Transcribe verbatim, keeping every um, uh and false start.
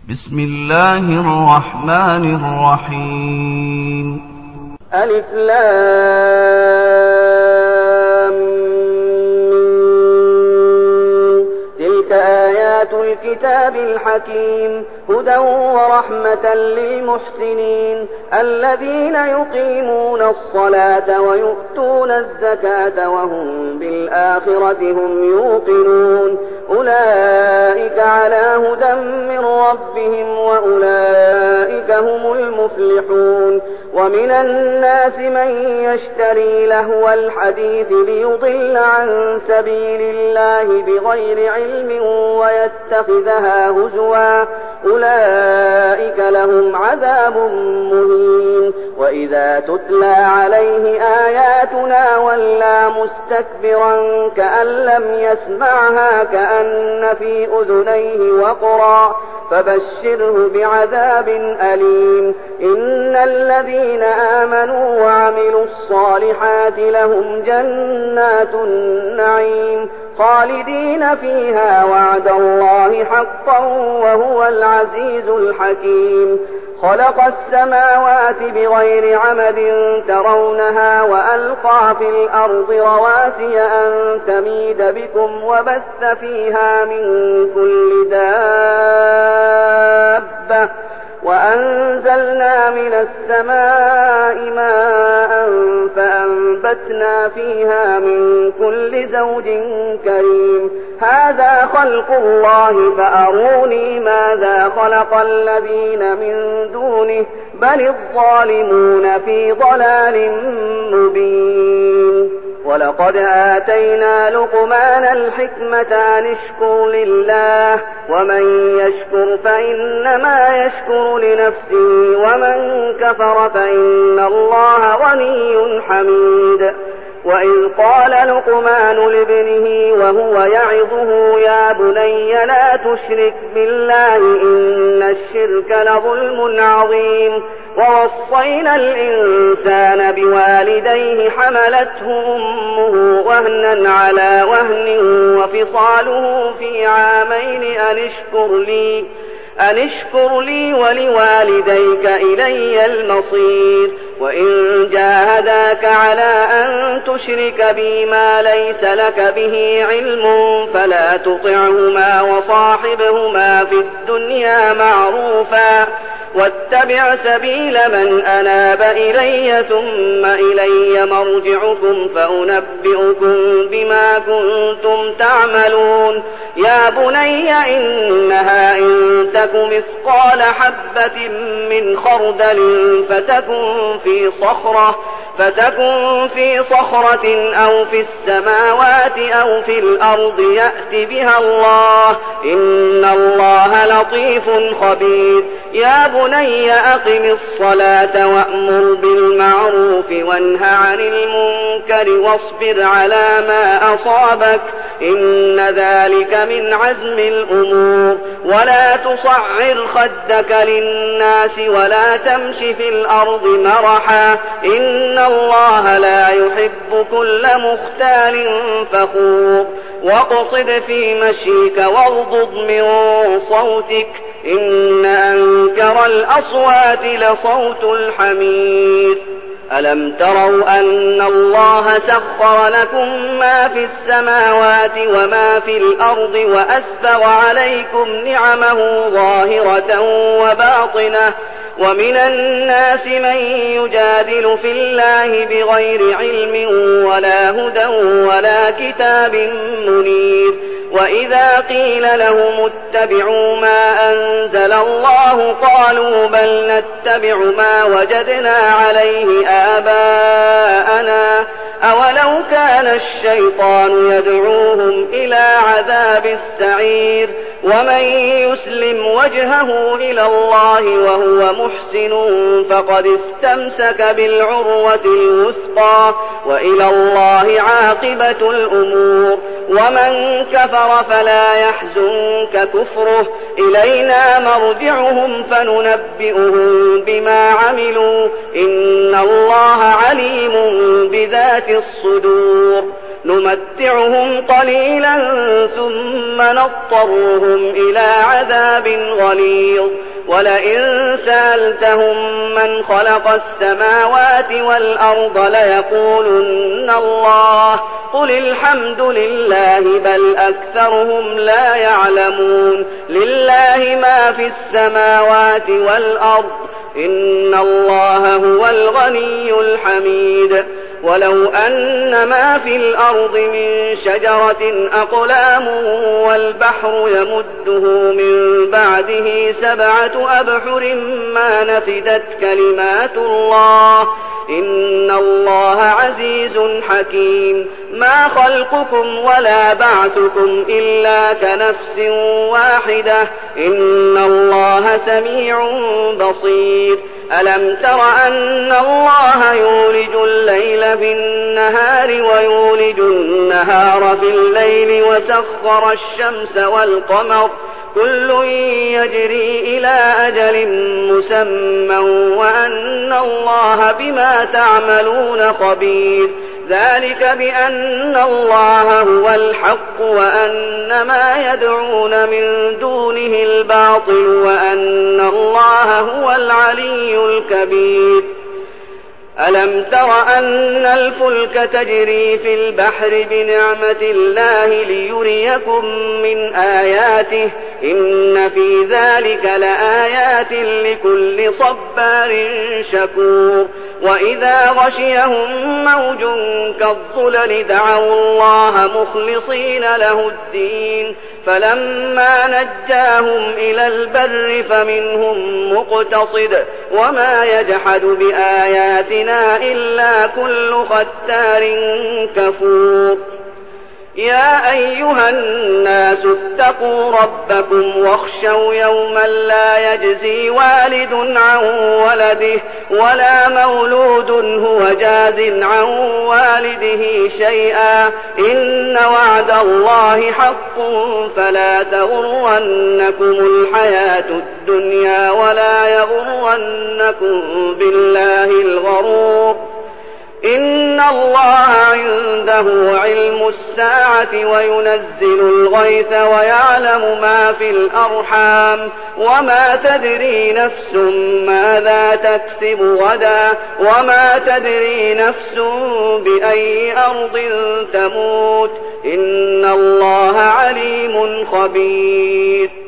بسم الله الرحمن الرحيم. ألف لام تلك آيات الكتاب الحكيم هدى ورحمة للمحسنين الذين يقيمون الصلاة ويؤتون الزكاة وهم بالآخرة هم يوقنون أولئك على هدى من ربهم وأولئك هم المفلحون. ومن الناس من يشتري لهو الحديث ليضل عن سبيل الله بغير علم ويتخذها هزوا أولئك لهم عذاب مهين. وإذا تتلى عليه آياتنا ولى مستكبرا كأن لم يسمعها كأن في أذنيه وقرا فبشره بعذاب أليم. إن الذين آمنوا وعملوا الصالحات لهم جنات النعيم خالدين فيها وعد الله حقا وهو العزيز الحكيم. خلق السماوات بغير عمد ترونها وألقى في الأرض رواسي أن تميد بكم وبث فيها من كل دابة وأنزلنا من السماء ماء فأنبتنا فيها من كل زوج كريم. هذا خلق الله فأروني ماذا خلق الذين من دونه بل الظالمون في ضلال مبين. ولقد آتينا لقمان الحكمة أن اشكر لله ومن يشكر فإنما يشكر لنفسه ومن كفر فإن الله غني حميد. وإذ قال لقمان لابنه وهو يعظه يا بني لا تشرك بالله إن الشرك لظلم عظيم. ووصينا الإنسان بوالديه حملته أمه وهنا على وهن وفصاله في عامين أن اشكر لي أن اشكر لي ولوالديك إلي المصير. وإن جاهداك على أن تشرك بي ما ليس لك به علم فلا تطعهما وصاحبهما في الدنيا معروفا واتبع سبيل من أناب إلي ثم إلي مرجعكم فأنبئكم بما كنتم تعملون. يا بني إنها إن تك مثقال حبة من خردل فتكن في صخرة فتكن في صخرة أو في السماوات أو في الأرض يأت بها الله إن الله لطيف خبير. يا بني أقم الصلاة وأمر بالمعروف وانه عن المنكر واصبر على ما أصابك إن ذلك من عزم الأمور. ولا تصعر خدك للناس ولا تمش في الأرض مرحا إن الله لا يحب كل مختال فخور. واقصد في مشيك واغضض من صوتك إن أنكر الأصوات لصوت الحمير. ألم تروا أن الله سخر لكم ما في السماوات وما في الأرض وأسبغ عليكم نعمه ظاهرة وباطنة ومن الناس من يجادل في الله بغير علم ولا هدى ولا كتاب منير. وإذا قيل لهم اتبعوا ما أنزل الله قالوا بل نتبع ما وجدنا عليه آباءنا أولو كان الشيطان يدعوهم إلى عذاب السعير. ومن يسلم وجهه إلى الله وهو محسن فقد استمسك بالعروة الوثقى وإلى الله عاقبة الأمور. ومن كفر فلا يحزنك كفره إلينا مرجعهم فننبئهم بما عملوا إن الله عليم بذات الصدور. نمتعهم قليلا ثم نضطرهم إلى عذاب غليظ ولئن سألتهم من خلق السماوات والأرض ليقولن الله قل الحمد لله بل أكثرهم لا يعلمون لله ما في السماوات والأرض إن الله هو الغني الحميد ولو أن ما في الأرض من شجرة أقلام والبحر يمده من بعده سبعة أبحر ما نفدت كلمات الله إن الله عزيز حكيم ما خلقكم ولا بعثكم إلا كنفس واحدة إن الله سميع بصير ألم تر أن الله يولج الليل في النهار ويولج النهار في الليل وسخر الشمس والقمر كل يجري إلى أجل مسمى وأن الله بما تعملون خبير ذلك بأن الله هو الحق وأن ما يدعون من دونه الباطل وأن الله هو العلي الكبير ألم تر أن الفلك تجري في البحر بنعمة الله ليريكم من آياته إن في ذلك لآيات لكل صبار شكور وإذا غشيهم موج كالظلل دعوا الله مخلصين له الدين فلما نجاهم إلى البر فمنهم مقتصد وما يجحد بآياتنا إلا كل ختار كفور يا أيها الناس اتقوا ربكم واخشوا يوما لا يجزي والد عن ولده ولا مولود هو جاز عن والده شيئا إن وعد الله حق فلا تغرنكم الحياة الدنيا ولا يغرنكم بالله الغرور إن الله عنده علم الساعة وينزل الغيث ويعلم ما في الأرحام وما تدري نفس ماذا تكسب غدا وما تدري نفس بأي أرض تموت إن الله عليم خبير